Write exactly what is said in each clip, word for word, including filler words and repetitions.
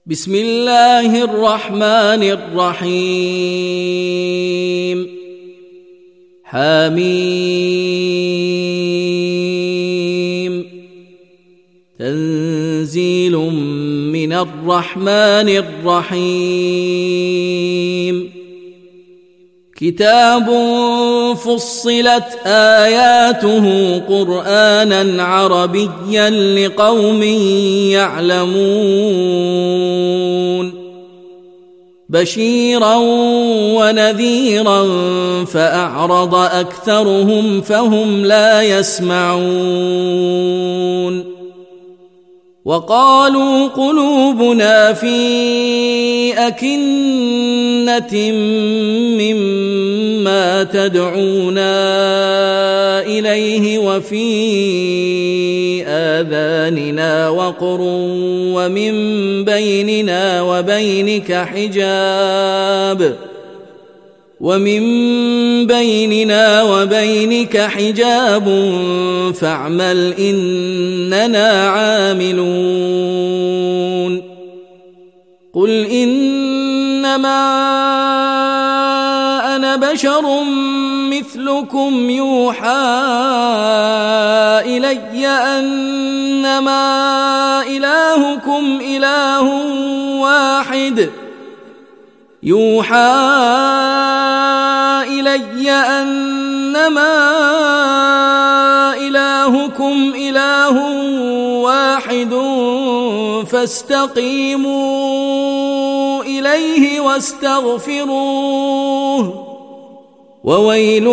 بسم الله الرحمن الرحيم حميم تنزيل من الرحمن الرحيم كتاب فصلت آياته قرآنا عربيا لقوم يعلمون بشيرا ونذيرا فأعرض أكثرهم فهم لا يسمعون وقالوا قلوبنا في أكنة مما تدعونا إليه وفي آذاننا وقر ومن بيننا وبينك حجاب ومن بيننا وبينك حجاب فاعمل إننا عاملون قل إنما أنا بشر مثلكم يوحى إلي أنما إلهكم إله واحد يوحى إلي أنما إلهكم إله واحد فاستقيموا إليه واستغفروه وويل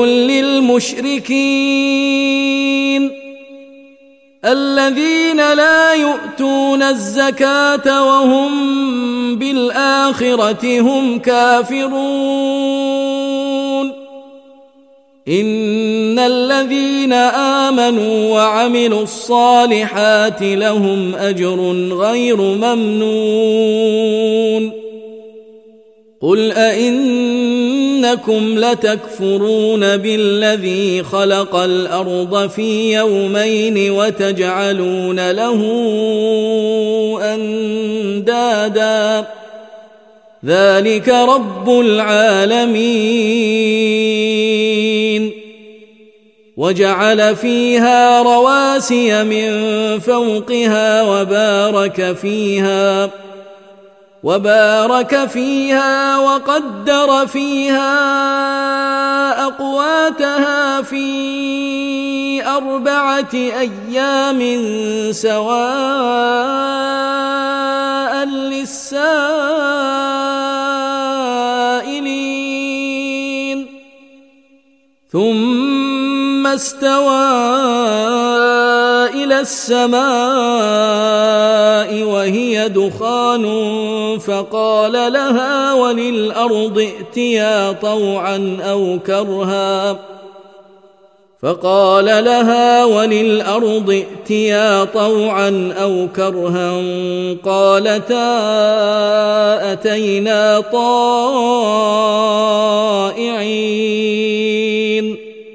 للمشركين الذين لا يؤتون الزكاة وهم بالآخرة هم كافرون إن الذين آمنوا وعملوا الصالحات لهم أجر غير ممنون قل أئنكم لتكفرون بالذي خلق الأرض في يومين وتجعلون له أندادا ذلك رب العالمين وجعل فيها رواسي من فوقها وبارك فيها وبارك فيها وقدر فيها أقواتها في أربعة أيام سواء للسائلين ثم استوى إلى السماء وهي دخان فقال لها وللأرض ائتيا طوعا أو كرها فقال لها وللأرض ائتيا طوعا أو كرها قالتا أتينا طائعين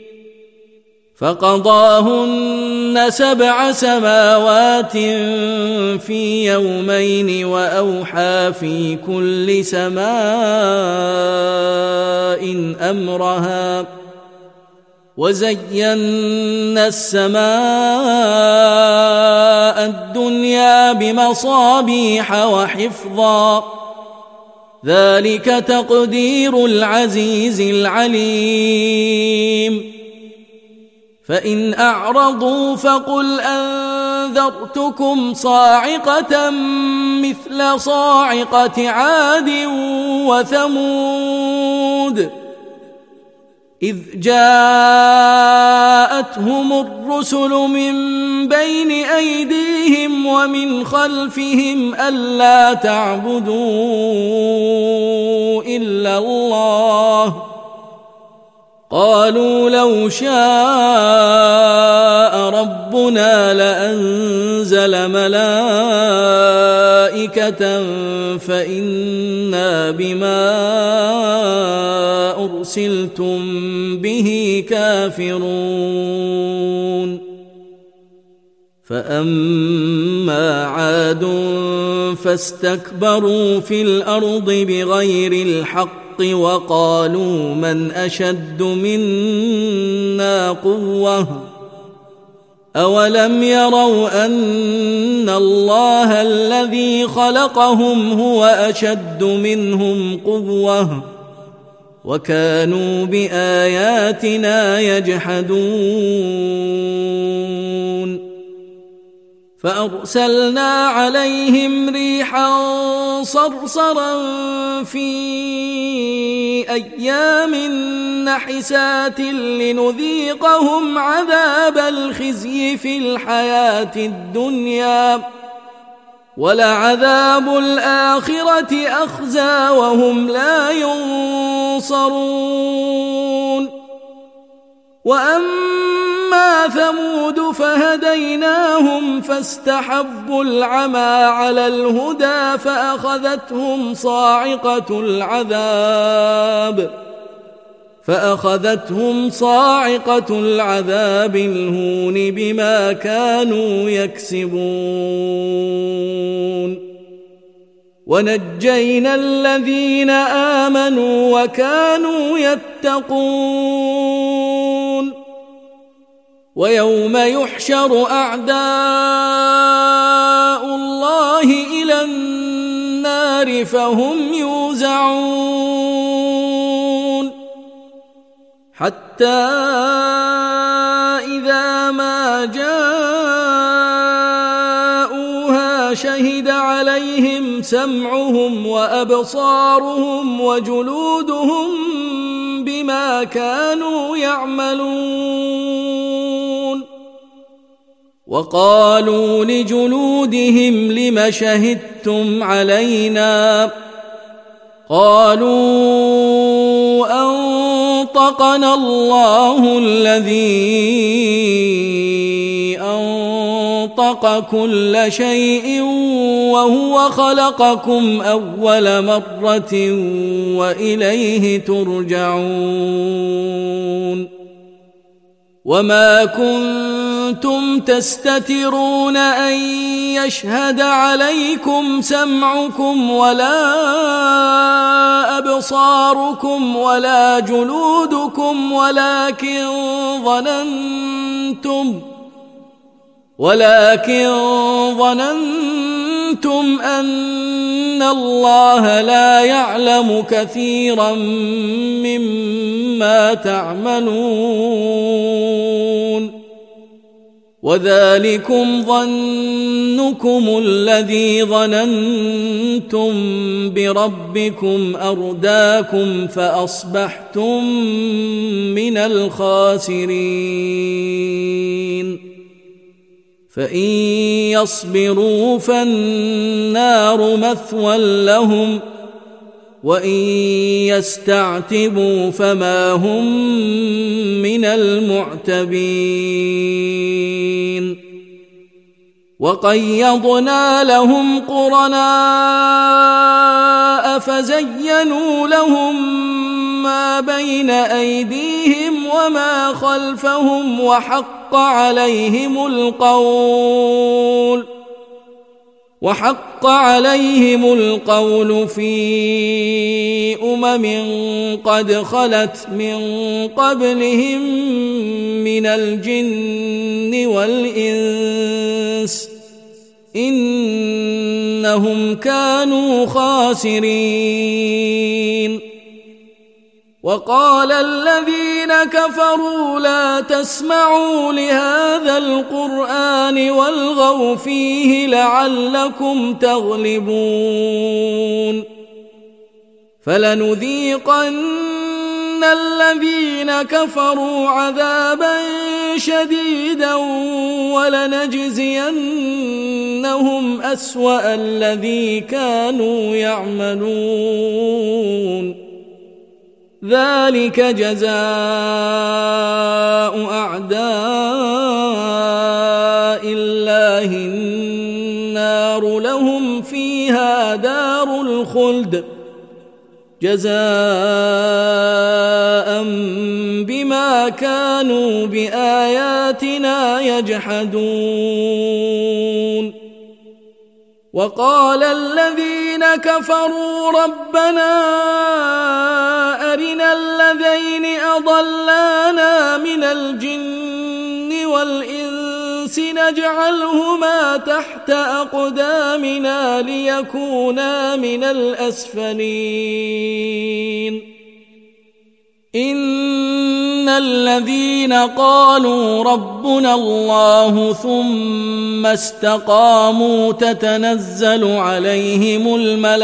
فقضاهن سبع سماوات في يومين وأوحى في كل سماء أمرها وزينا السماء الدنيا بمصابيح وحفظا ذلك تقدير العزيز العليم فإن أعرضوا فقل أنذرتكم صاعقة مثل صاعقة عاد وثمود إذ جاءتهم الرسل من بين أيديهم ومن خلفهم ألا تعبدوا إلا الله قالوا لو شاء ربنا لأنزل ملائكة فإنا بما أرسلتم به كافرون فأما عاد فاستكبروا في الأرض بغير الحق وقالوا من أشد منا قوة أولم يروا أن الله الذي خلقهم هو أشد منهم قوة وكانوا بآياتنا يجحدون فأرسلنا عليهم ريحا صرصرا في أيام نحسات لنذيقهم عذاب الخزي في الحياة الدنيا ولعذاب الآخرة أخزى وهم لا ينصرون وأما ثمود فهديناهم فاستحبوا العمى على الهدى فأخذتهم صاعقة العذاب فأخذتهم صاعقة العذاب الهون بما كانوا يكسبون ونجينا الذين آمنوا وكانوا يتقون ويوم يحشر أعداء الله إلى النار فهم يوزعون حتى إذا ما جاءوها شهد عليهم سمعهم وأبصارهم وجلودهم بما كانوا يعملون وقالوا لجلودهم لم شهدتم علينا قالوا أنطقنا الله الذي أنطق كل شيء وهو خلقكم أول مرة وإليه ترجعون وما كنتم تستترون أن يشهد عليكم سمعكم ولا أبصاركم ولا جلودكم ولكن ظننتم ولكن ظننتم أن الله لا يعلم كثيرا مما تعملون وذلكم ظنكم الذي ظننتم بربكم أرداكم فأصبحتم من الخاسرين فإن يصبروا فالنار مثوى لهم وإن يستعتبوا فما هم من المعتبين وقيضنا لهم قرناء فزينوا لهم ما بين أيديهم وما خلفهم وحق عليهم القول وحق عليهم القول في أمم قد خلت من قبلهم من الجن والإنس إنهم كانوا خاسرين وقال الذين كفروا لا تسمعوا لهذا القرآن والغوا فيه لعلكم تغلبون فلنذيقن الذين كفروا عذابا شديدا ولنجزينهم أسوأ الذي كانوا يعملون ذلك جزاء أعداء الله النار لهم فيها دار الخلد جزاء بما كانوا بآياتنا يجحدون وقال الذين كفروا ربنا أرنا الذين أضلانا من الجن والإنس نجعلهما تحت أقدامنا ليكونا من الأسفلين إن الذين قالوا ربنا الله ثم استقاموا تتنزل عليهم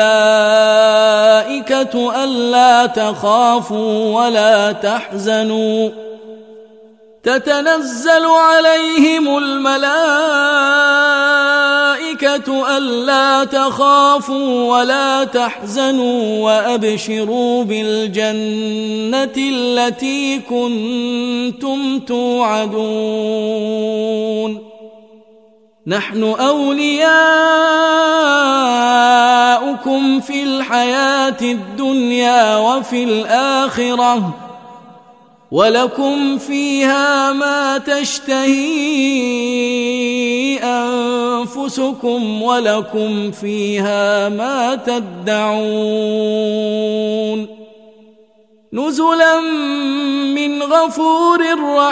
الملائكة ألا تخافوا ولا تحزنوا تتنزل عليهم الملائكة ألا تخافوا ولا تحزنوا وأبشروا بالجنة التي كنتم توعدون نحن أولياؤكم في الحياة الدنيا وفي الآخرة ولكم فيها ما تشتهي أنفسكم ولكم فيها ما تدعون نزلا من غفور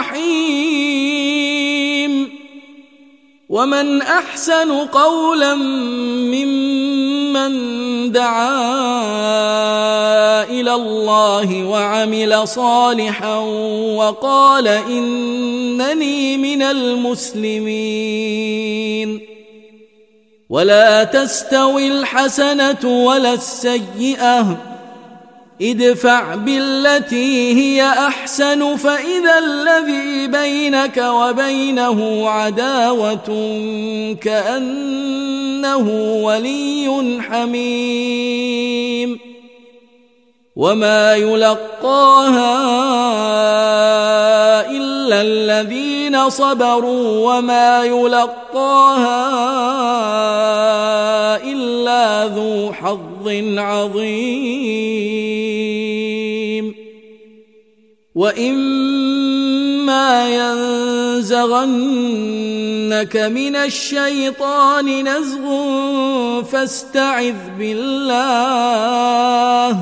رحيم ومن أحسن قولا ممن دعا إلى الله وعمل صالحا وقال إنني من المسلمين ولا تستوي الحسنة ولا السيئة ادفع بالتي هي أحسن فإذا الذي بينك وبينه عداوة كأنه ولي حميم وما يلقاها إلا الذين صبروا وما يلقاها إلا ذو حظ عظيم وإما ينزغنك من الشيطان نزغ فاستعذ بالله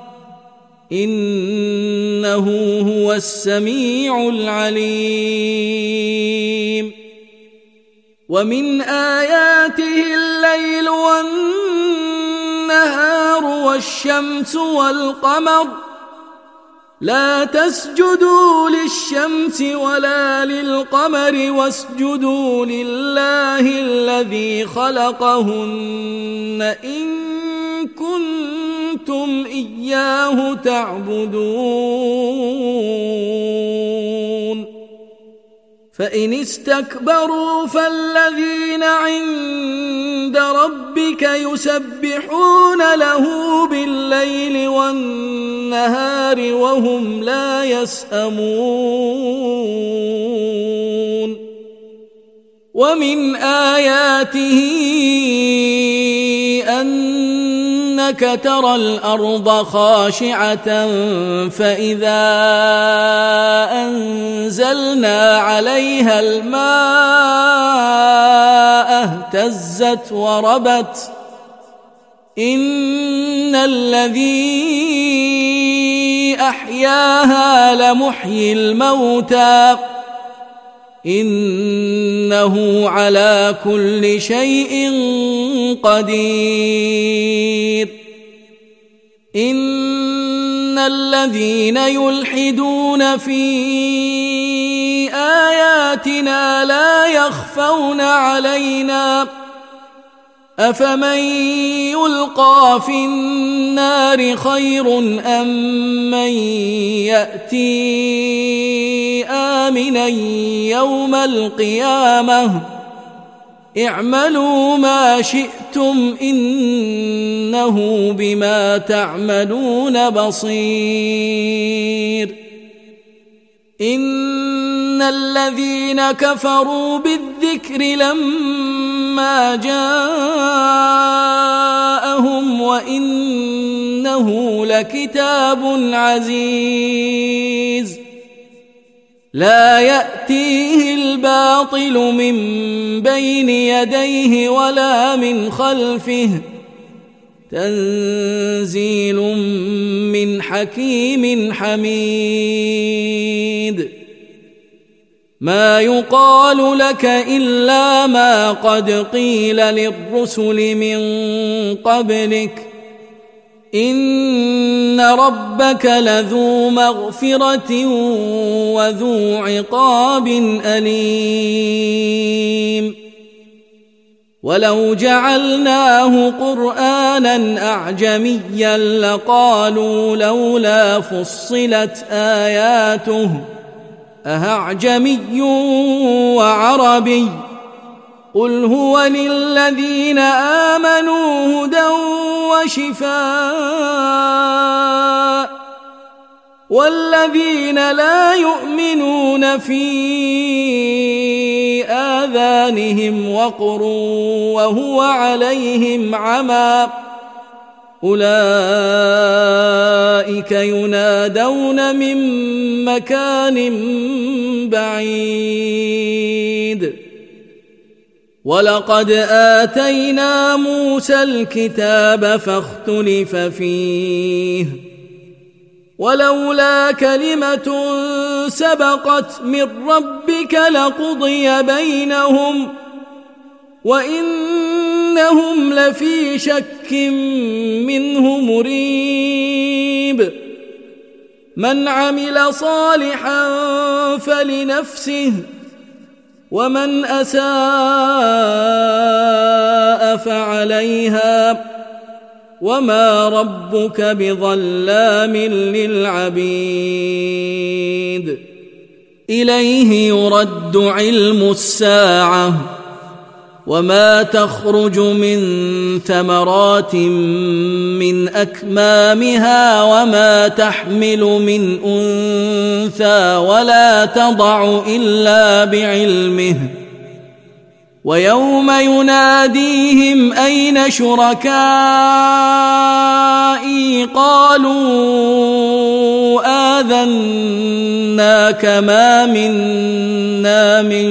إنه هو السميع العليم ومن آياته الليل والنهار والشمس والقمر لا تسجدوا للشمس ولا للقمر واسجدوا لله الذي خلقهن إن كنتم إياه تعبدون فإن استكبروا فالذين عند ربك يسبحون له بالليل والنهار وهم لا يسأمون ومن آياته أنك ترى الأرض خاشعة فإذا أنزلنا عليها الماء اهتزت وربت إن الذي أحياها لمحيي الموتى إنه على كل شيء قدير إن الذين يلحدون في آياتنا لا يخفون علينا أفمن يلقى في النار خير أم من يأتي آمنا يوم القيامة اعملوا ما شئتم إنه بما تعملون بصير إن الذين كفروا بالذكر لما جاءهم وإنه إنه لكتاب عزيز لا يأتيه الباطل من بين يديه ولا من خلفه تنزيل من حكيم حميد ما يقال لك إلا ما قد قيل للرسل من قبلك إن ربك لذو مغفرة وذو عقاب أليم ولو جعلناه قرآنا أعجميا لقالوا لولا فصلت آياته أأعجمي وعربي قل هو للذين آمنوا هدى وشفاء والذين لا يؤمنون في آذانهم وقر وهو عليهم عمى أولئك ينادون من مكان بعيد ولقد آتينا موسى الكتاب فاختلف فيه ولولا كلمة سبقت من ربك لقضي بينهم وإنهم لفي شك منه مريب من عمل صالحا فلنفسه ومن أساء فعليها وما ربك بظلام للعبيد إليه يرد علم الساعة وما تخرج من ثمرات من أكمامها وما تحمل من أنثى ولا تضع إلا بعلمه ويوم يناديهم أين شركائي قالوا آذناك ما منا من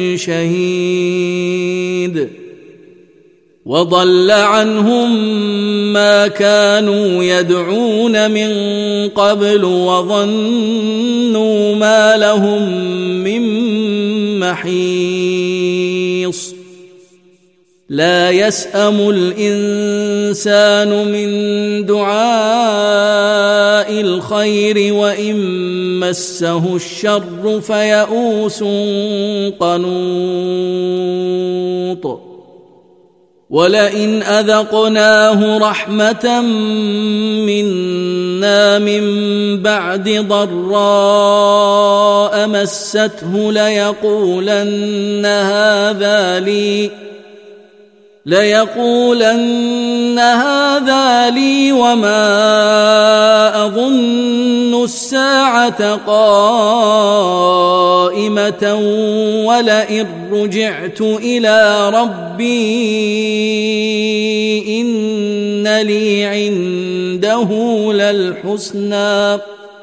شهيد وضل عنهم ما كانوا يدعون من قبل وظنوا ما لهم من محيص لا يسأم الإنسان من دعاء الخير وإن مسه الشر فيئوس قنوط ولئن أذقناه رحمة منا من بعد ضراء مسته ليقولن هذا لي ليقولن هذا لي وما أظن الساعة قائمة ولئن رجعت إلى ربي إن لي عنده للحسنى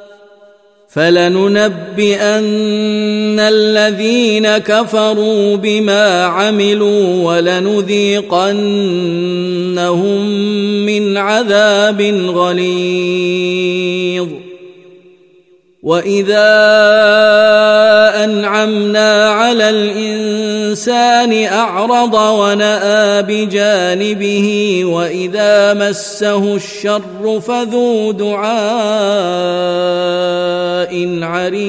فلننبئن الذين كفروا بما عملوا ولنذيقنهم من عذاب غليظ وإذا أنعمنا على الإنسان أعرض ونأى بجانبه وإذا مسه الشر فذو دعاء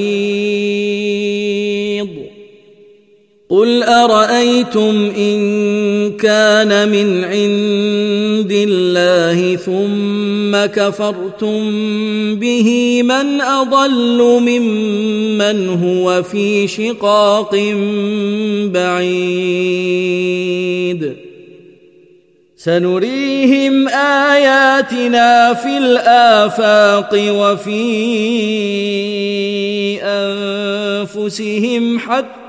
عريض قل أرأيتم إن كان من عند الله ثم كفرتم به من أضل ممن هو في شقاق بعيد سنريهم آياتنا في الآفاق وفي أنفسهم حتى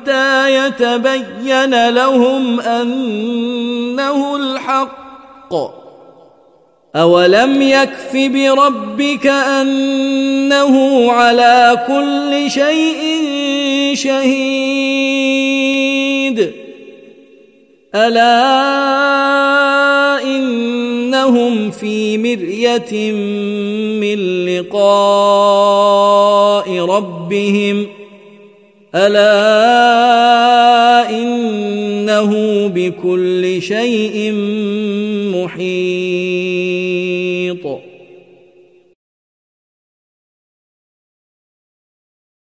يتبين لهم أنه الحق أولم يكف بربك أنه على كل شيء شهيد ألا إنهم في مرية من لقاء ربهم ألا إنه بكل شيء محيط